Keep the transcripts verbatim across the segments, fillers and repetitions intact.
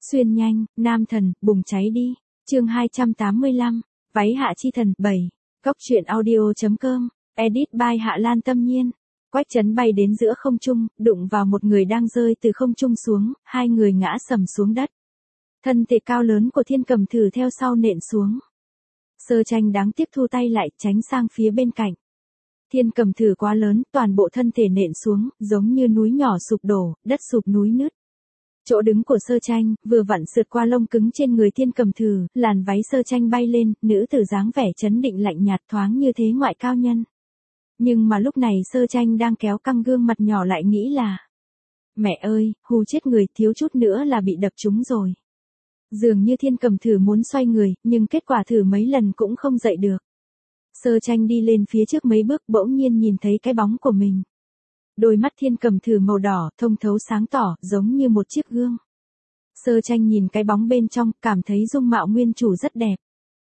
Xuyên nhanh, nam thần, bùng cháy đi. Chương hai trăm tám mươi lăm, váy hạ chi thần bảy. Góc truyện audio.com, edit by Hạ Lan Tâm Nhiên. Quách Trấn bay đến giữa không trung, đụng vào một người đang rơi từ không trung xuống, hai người ngã sầm xuống đất. Thân thể cao lớn của Thiên Cầm Thử theo sau nện xuống. Sơ Tranh đáng tiếc thu tay lại, tránh sang phía bên cạnh. Thiên Cầm Thử quá lớn, toàn bộ thân thể nện xuống, giống như núi nhỏ sụp đổ, đất sụp núi nứt. Chỗ đứng của Sơ Tranh, vừa vặn sượt qua lông cứng trên người Thiên Cầm Thử, làn váy Sơ Tranh bay lên, nữ tử dáng vẻ trấn định lạnh nhạt thoáng như thế ngoại cao nhân. Nhưng mà lúc này Sơ Tranh đang kéo căng gương mặt nhỏ lại nghĩ là: mẹ ơi, hù chết người, thiếu chút nữa là bị đập trúng rồi. Dường như Thiên Cầm Thử muốn xoay người, nhưng kết quả thử mấy lần cũng không dậy được. Sơ Tranh đi lên phía trước mấy bước, bỗng nhiên nhìn thấy cái bóng của mình. Đôi mắt Thiên Cầm Thử màu đỏ, thông thấu sáng tỏ, giống như một chiếc gương. Sơ Tranh nhìn cái bóng bên trong, cảm thấy dung mạo nguyên chủ rất đẹp.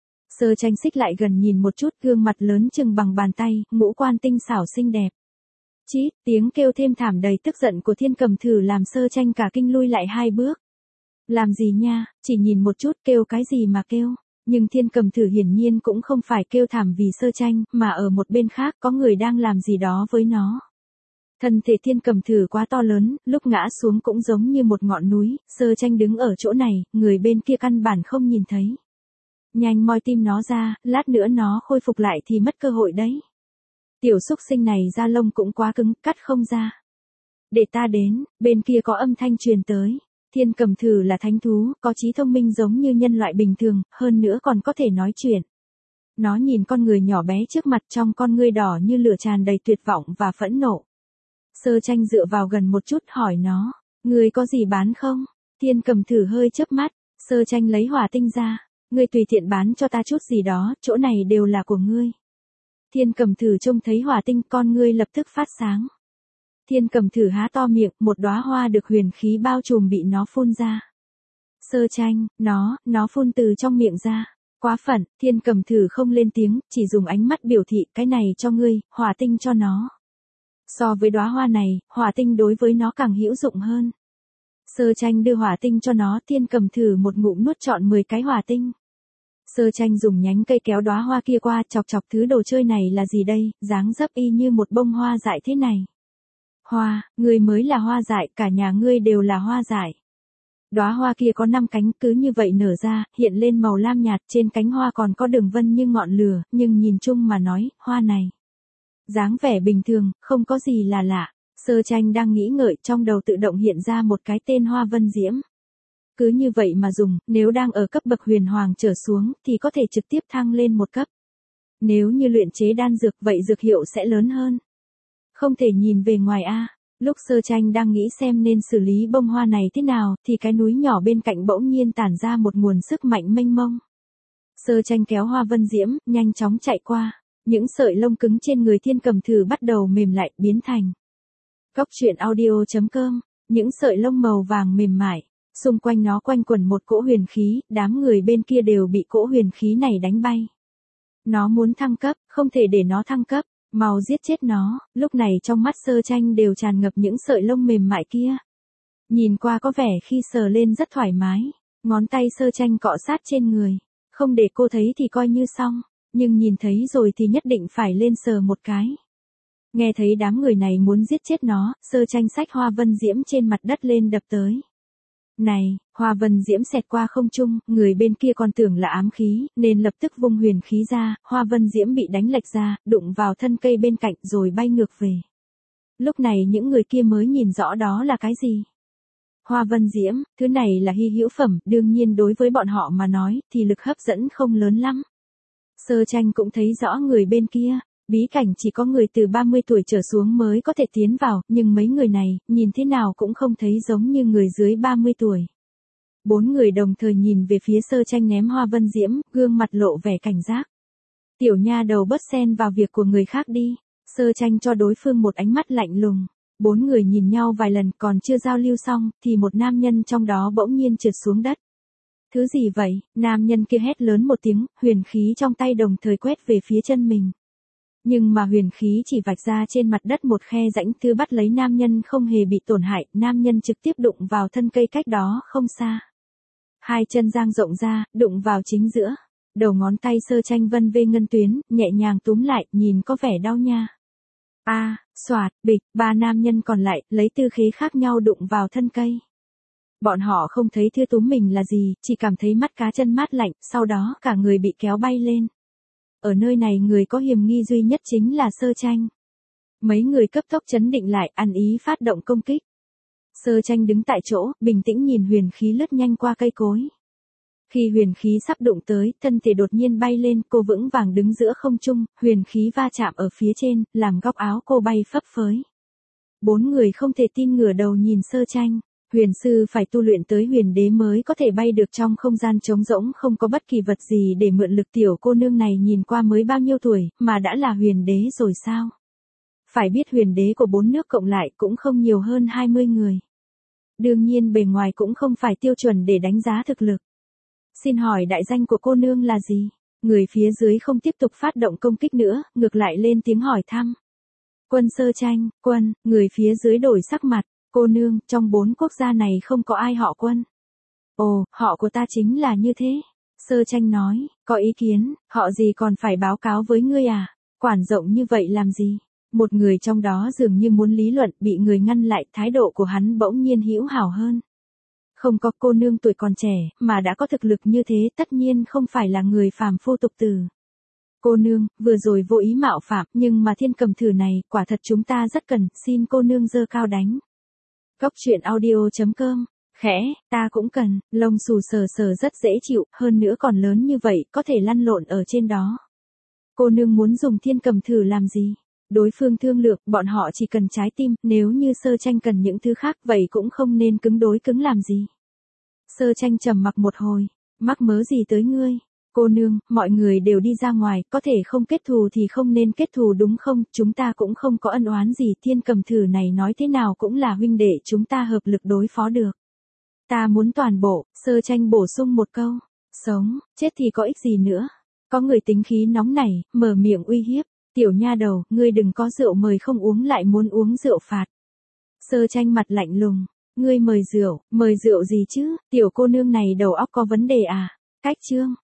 Sơ Tranh xích lại gần nhìn một chút, gương mặt lớn chừng bằng bàn tay, ngũ quan tinh xảo xinh đẹp. Chít, tiếng kêu thêm thảm đầy tức giận của Thiên Cầm Thử làm Sơ Tranh cả kinh lui lại hai bước. Làm gì nha, chỉ nhìn một chút, kêu cái gì mà kêu. Nhưng Thiên Cầm Thử hiển nhiên cũng không phải kêu thảm vì Sơ Tranh, mà ở một bên khác có người đang làm gì đó với nó. Thân thể Thiên Cầm Thử quá to lớn, lúc ngã xuống cũng giống như một ngọn núi, Sơ Tranh đứng ở chỗ này, người bên kia căn bản không nhìn thấy. Nhanh moi tim nó ra, lát nữa nó khôi phục lại thì mất cơ hội đấy. Tiểu xúc sinh này da lông cũng quá cứng, cắt không ra. Để ta đến, bên kia có âm thanh truyền tới. Thiên Cầm Thử là thánh thú, có trí thông minh giống như nhân loại bình thường, hơn nữa còn có thể nói chuyện. Nó nhìn con người nhỏ bé trước mặt, trong con ngươi đỏ như lửa tràn đầy tuyệt vọng và phẫn nộ. Sơ Tranh dựa vào gần một chút hỏi nó, ngươi có gì bán không? Thiên Cầm Thử hơi chớp mắt, Sơ Tranh lấy hỏa tinh ra, ngươi tùy tiện bán cho ta chút gì đó, chỗ này đều là của ngươi. Thiên Cầm Thử trông thấy hỏa tinh, con ngươi lập tức phát sáng. Thiên Cầm Thử há to miệng, một đóa hoa được huyền khí bao trùm bị nó phun ra. Sơ Tranh, nó, nó phun từ trong miệng ra. Quá phận, Thiên Cầm Thử không lên tiếng, chỉ dùng ánh mắt biểu thị, cái này cho ngươi, hỏa tinh cho nó. So với đóa hoa này, hỏa tinh đối với nó càng hữu dụng hơn. Sơ Tranh đưa hỏa tinh cho nó, Thiên Cầm Thử một ngụm nuốt trọn mười cái hỏa tinh. Sơ Tranh dùng nhánh cây kéo đóa hoa kia qua, chọc chọc thứ đồ chơi này là gì đây, dáng dấp y như một bông hoa dại thế này. Hoa, ngươi mới là hoa dại, cả nhà ngươi đều là hoa dại. Đóa hoa kia có năm cánh, cứ như vậy nở ra, hiện lên màu lam nhạt, trên cánh hoa còn có đường vân như ngọn lửa, nhưng nhìn chung mà nói, hoa này dáng vẻ bình thường, không có gì là lạ. Sơ Tranh đang nghĩ ngợi, trong đầu tự động hiện ra một cái tên Hoa Vân Diễm. Cứ như vậy mà dùng, nếu đang ở cấp bậc huyền hoàng trở xuống, thì có thể trực tiếp thăng lên một cấp. Nếu như luyện chế đan dược, vậy dược hiệu sẽ lớn hơn. Không thể nhìn về ngoài a. Lúc Sơ Tranh đang nghĩ xem nên xử lý bông hoa này thế nào, thì cái núi nhỏ bên cạnh bỗng nhiên tản ra một nguồn sức mạnh mênh mông. Sơ Tranh kéo Hoa Vân Diễm, nhanh chóng chạy qua. Những sợi lông cứng trên người Thiên Cầm Thử bắt đầu mềm lại, biến thành. Góc truyện audio.com, những sợi lông màu vàng mềm mại, xung quanh nó quanh quẩn một cỗ huyền khí, đám người bên kia đều bị cỗ huyền khí này đánh bay. Nó muốn thăng cấp, không thể để nó thăng cấp, mau giết chết nó. Lúc này trong mắt Sơ Tranh đều tràn ngập những sợi lông mềm mại kia. Nhìn qua có vẻ khi sờ lên rất thoải mái, ngón tay Sơ Tranh cọ sát trên người, không để cô thấy thì coi như xong. Nhưng nhìn thấy rồi thì nhất định phải lên sờ một cái. Nghe thấy đám người này muốn giết chết nó, Sơ Tranh xách Hoa Vân Diễm trên mặt đất lên đập tới. Này, Hoa Vân Diễm xẹt qua không trung, người bên kia còn tưởng là ám khí, nên lập tức vung huyền khí ra, Hoa Vân Diễm bị đánh lệch ra, đụng vào thân cây bên cạnh rồi bay ngược về. Lúc này những người kia mới nhìn rõ đó là cái gì. Hoa Vân Diễm, thứ này là hy hữu phẩm, đương nhiên đối với bọn họ mà nói, thì lực hấp dẫn không lớn lắm. Sơ Tranh cũng thấy rõ người bên kia, bí cảnh chỉ có người từ ba mươi tuổi trở xuống mới có thể tiến vào, nhưng mấy người này, nhìn thế nào cũng không thấy giống như người dưới ba mươi tuổi. Bốn người đồng thời nhìn về phía Sơ Tranh ném Hoa Vân Diễm, gương mặt lộ vẻ cảnh giác. Tiểu nha đầu bớt xen vào việc của người khác đi. Sơ Tranh cho đối phương một ánh mắt lạnh lùng. Bốn người nhìn nhau vài lần còn chưa giao lưu xong, thì một nam nhân trong đó bỗng nhiên trượt xuống đất. Thứ gì vậy? Nam nhân kia hét lớn một tiếng, huyền khí trong tay đồng thời quét về phía chân mình. Nhưng mà huyền khí chỉ vạch ra trên mặt đất một khe rãnh, thứ bắt lấy nam nhân không hề bị tổn hại, nam nhân trực tiếp đụng vào thân cây cách đó không xa. Hai chân dang rộng ra, đụng vào chính giữa. Đầu ngón tay Sơ Tranh vân vê ngân tuyến, nhẹ nhàng túm lại, nhìn có vẻ đau nha. A, à, xoạt, bịch, ba nam nhân còn lại, lấy tư thế khác nhau đụng vào thân cây. Bọn họ không thấy thưa túm mình là gì, chỉ cảm thấy mắt cá chân mát lạnh, sau đó cả người bị kéo bay lên. Ở nơi này người có hiểm nghi duy nhất chính là Sơ Tranh. Mấy người cấp tốc chấn định lại, ăn ý phát động công kích. Sơ Tranh đứng tại chỗ, bình tĩnh nhìn huyền khí lướt nhanh qua cây cối. Khi huyền khí sắp đụng tới, thân thể đột nhiên bay lên, cô vững vàng đứng giữa không trung, huyền khí va chạm ở phía trên, làm góc áo cô bay phấp phới. Bốn người không thể tin ngửa đầu nhìn Sơ Tranh. Huyền sư phải tu luyện tới huyền đế mới có thể bay được trong không gian trống rỗng, không có bất kỳ vật gì để mượn lực. Tiểu cô nương này nhìn qua mới bao nhiêu tuổi, mà đã là huyền đế rồi sao? Phải biết huyền đế của bốn nước cộng lại cũng không nhiều hơn hai mươi người. Đương nhiên bề ngoài cũng không phải tiêu chuẩn để đánh giá thực lực. Xin hỏi đại danh của cô nương là gì? Người phía dưới không tiếp tục phát động công kích nữa, ngược lại lên tiếng hỏi thăm. Quân Sơ Tranh, Quân, người phía dưới đổi sắc mặt. Cô nương, trong bốn quốc gia này không có ai họ Quân. Ồ, họ của ta chính là như thế. Sơ Tranh nói, có ý kiến, họ gì còn phải báo cáo với ngươi à? Quản rộng như vậy làm gì? Một người trong đó dường như muốn lý luận, bị người ngăn lại, thái độ của hắn bỗng nhiên hữu hảo hơn. Không có, cô nương tuổi còn trẻ, mà đã có thực lực như thế, tất nhiên không phải là người phàm phu tục tử. Cô nương, vừa rồi vô ý mạo phạm, nhưng mà thiên cầm thử này, quả thật chúng ta rất cần, xin cô nương giơ cao đánh. Góc truyện audio chấm com, khẽ, ta cũng cần, lông xù sờ sờ rất dễ chịu, hơn nữa còn lớn như vậy, có thể lăn lộn ở trên đó. Cô nương muốn dùng thiên cầm thử làm gì? Đối phương thương lượng, bọn họ chỉ cần trái tim, nếu như Sơ Tranh cần những thứ khác vậy cũng không nên cứng đối cứng làm gì. Sơ Tranh trầm mặc một hồi, mắc mớ gì tới ngươi? Cô nương, mọi người đều đi ra ngoài, có thể không kết thù thì không nên kết thù đúng không? Chúng ta cũng không có ân oán gì, thiên cầm thử này nói thế nào cũng là huynh đệ, chúng ta hợp lực đối phó được. Ta muốn toàn bộ, Sơ Tranh bổ sung một câu. Sống, chết thì có ích gì nữa? Có người tính khí nóng nảy, mở miệng uy hiếp. Tiểu nha đầu, ngươi đừng có rượu mời không uống lại muốn uống rượu phạt. Sơ Tranh mặt lạnh lùng. Ngươi mời rượu, mời rượu gì chứ? Tiểu cô nương này đầu óc có vấn đề à? Cách chương.